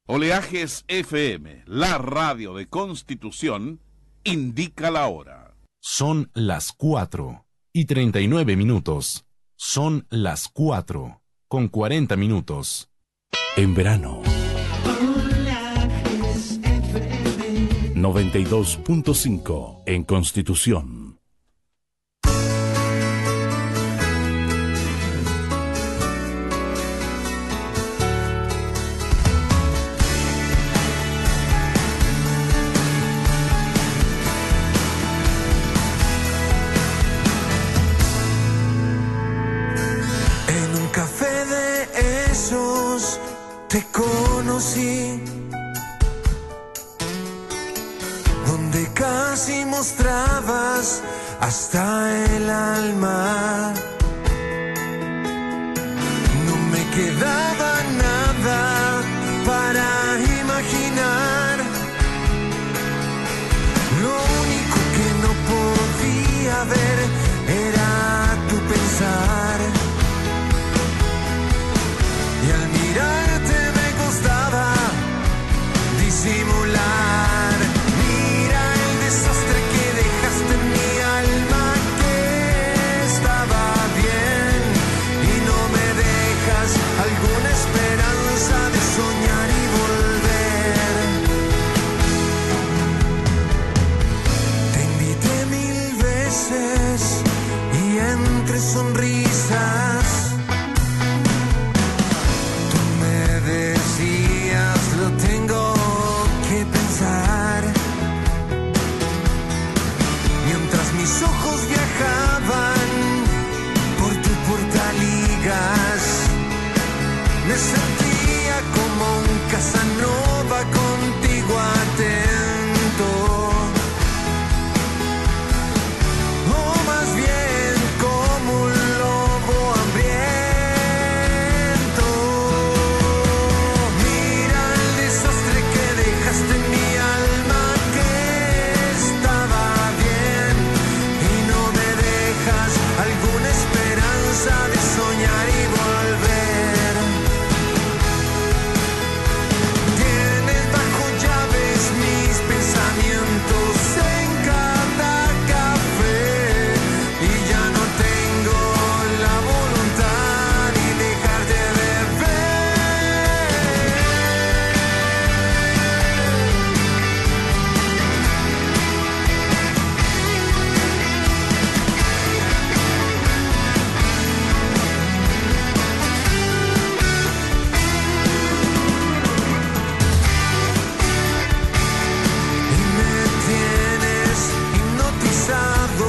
Oleajes FM, la radio de Constitución, indica la hora. Son las 4:39. Son las 4:40. En verano. 92.5 en Constitución. Te conocí, donde casi mostrabas hasta el alma. No me quedaba nada para imaginar. Lo único que no podía ver era tu pensar. Y al mirarte disimular. Mira el desastre que dejaste en mi alma, que estaba bien, y no me dejas alguna esperanza de soñar y volver. Te invité 1000 veces y entre sonrisas tú me decías: lo tengo que pensar. Mientras mis ojos viajaban por tu portaligas, me sentía como un Casanova contigo atento, o más bien como un lobo hambriento. Mira el desastre que dejaste en mi alma, que estaba bien, y no me dejas alguna esperanza de soñar y volver. Tienes bajo llaves mis pensamientos en cada café, y ya no tengo la voluntad ni dejar de y me tienes hipnotizado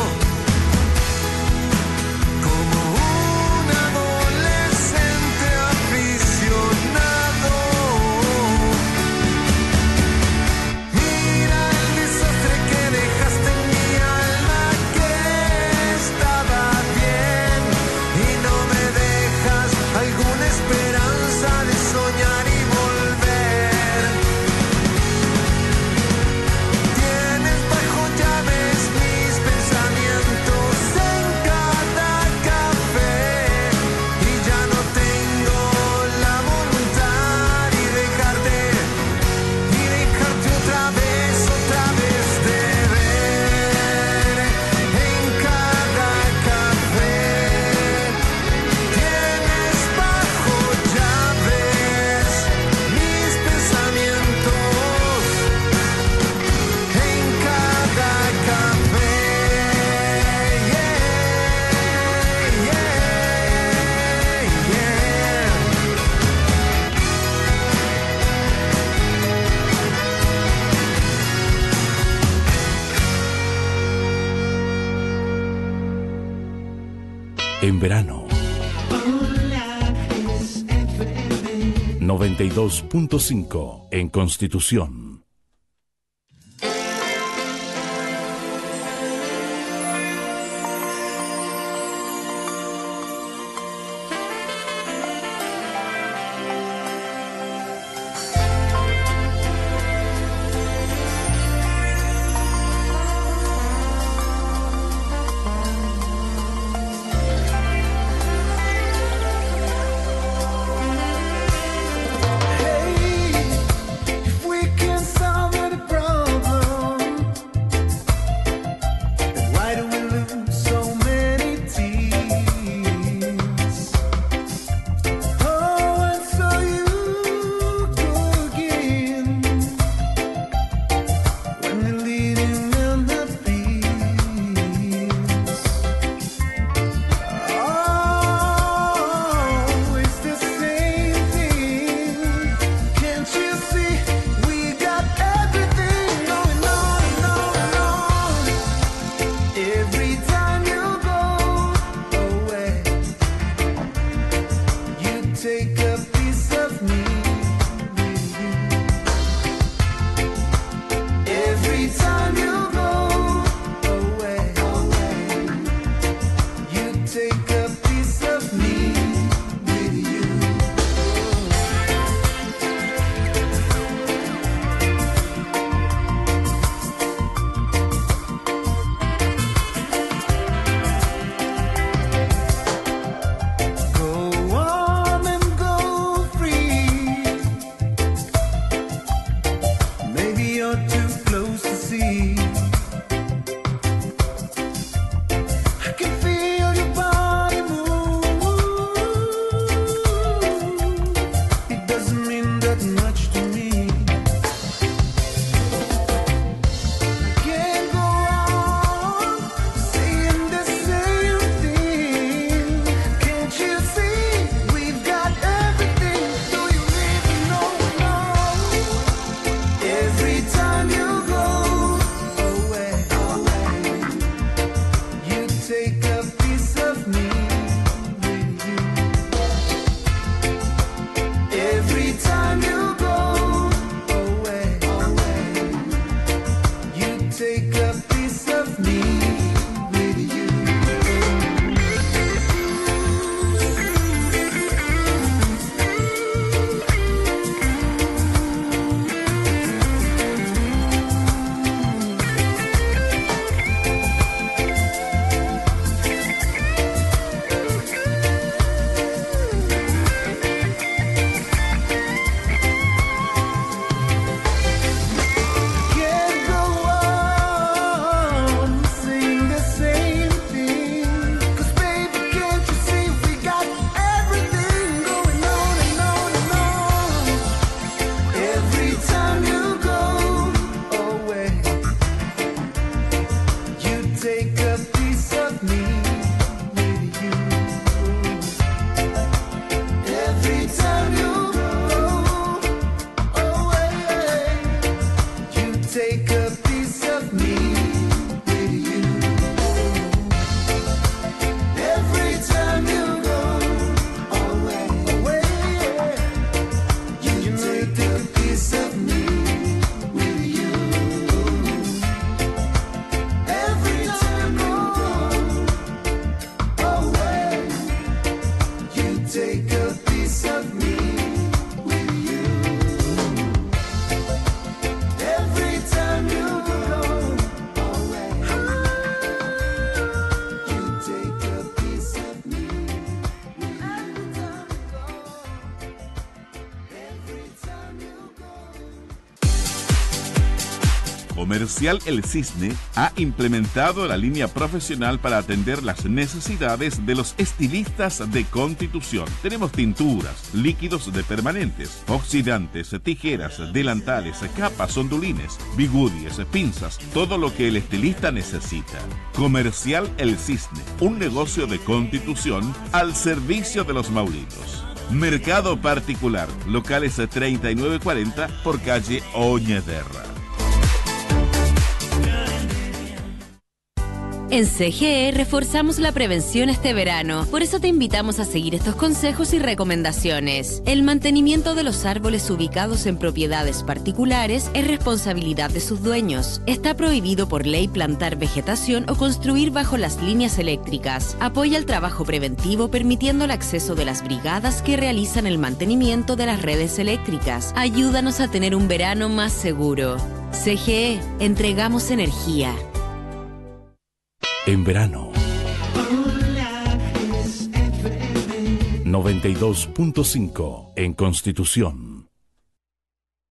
como un adolescente aficionado. Mira el desastre que dejaste en mi alma, que estaba bien, y no me dejas alguna esperanza de soñar y volver. Tienes bajo llaves mis pensamientos en cada café, y ya no tengo la voluntad y dejarte otra vez de ver. En cada café tienes bajo llaves mis pensamientos. En cada café, En verano. 92.5 en Constitución. hey. Comercial El Cisne ha implementado la línea profesional para atender las necesidades de los estilistas de Constitución. Tenemos tinturas, líquidos de permanentes, oxidantes, tijeras, delantales, capas, ondulines, bigudies, pinzas, todo lo que el estilista necesita. Comercial El Cisne, un negocio de Constitución al servicio de los maurinos. Mercado particular, locales 3940 por calle Oñederra. En CGE reforzamos la prevención este verano, por eso te invitamos a seguir estos consejos y recomendaciones. El mantenimiento de los árboles ubicados en propiedades particulares es responsabilidad de sus dueños. Está prohibido por ley plantar vegetación o construir bajo las líneas eléctricas. Apoya el trabajo preventivo permitiendo el acceso de las brigadas que realizan el mantenimiento de las redes eléctricas. Ayúdanos a tener un verano más seguro. CGE, entregamos energía. En verano. 92.5 en Constitución.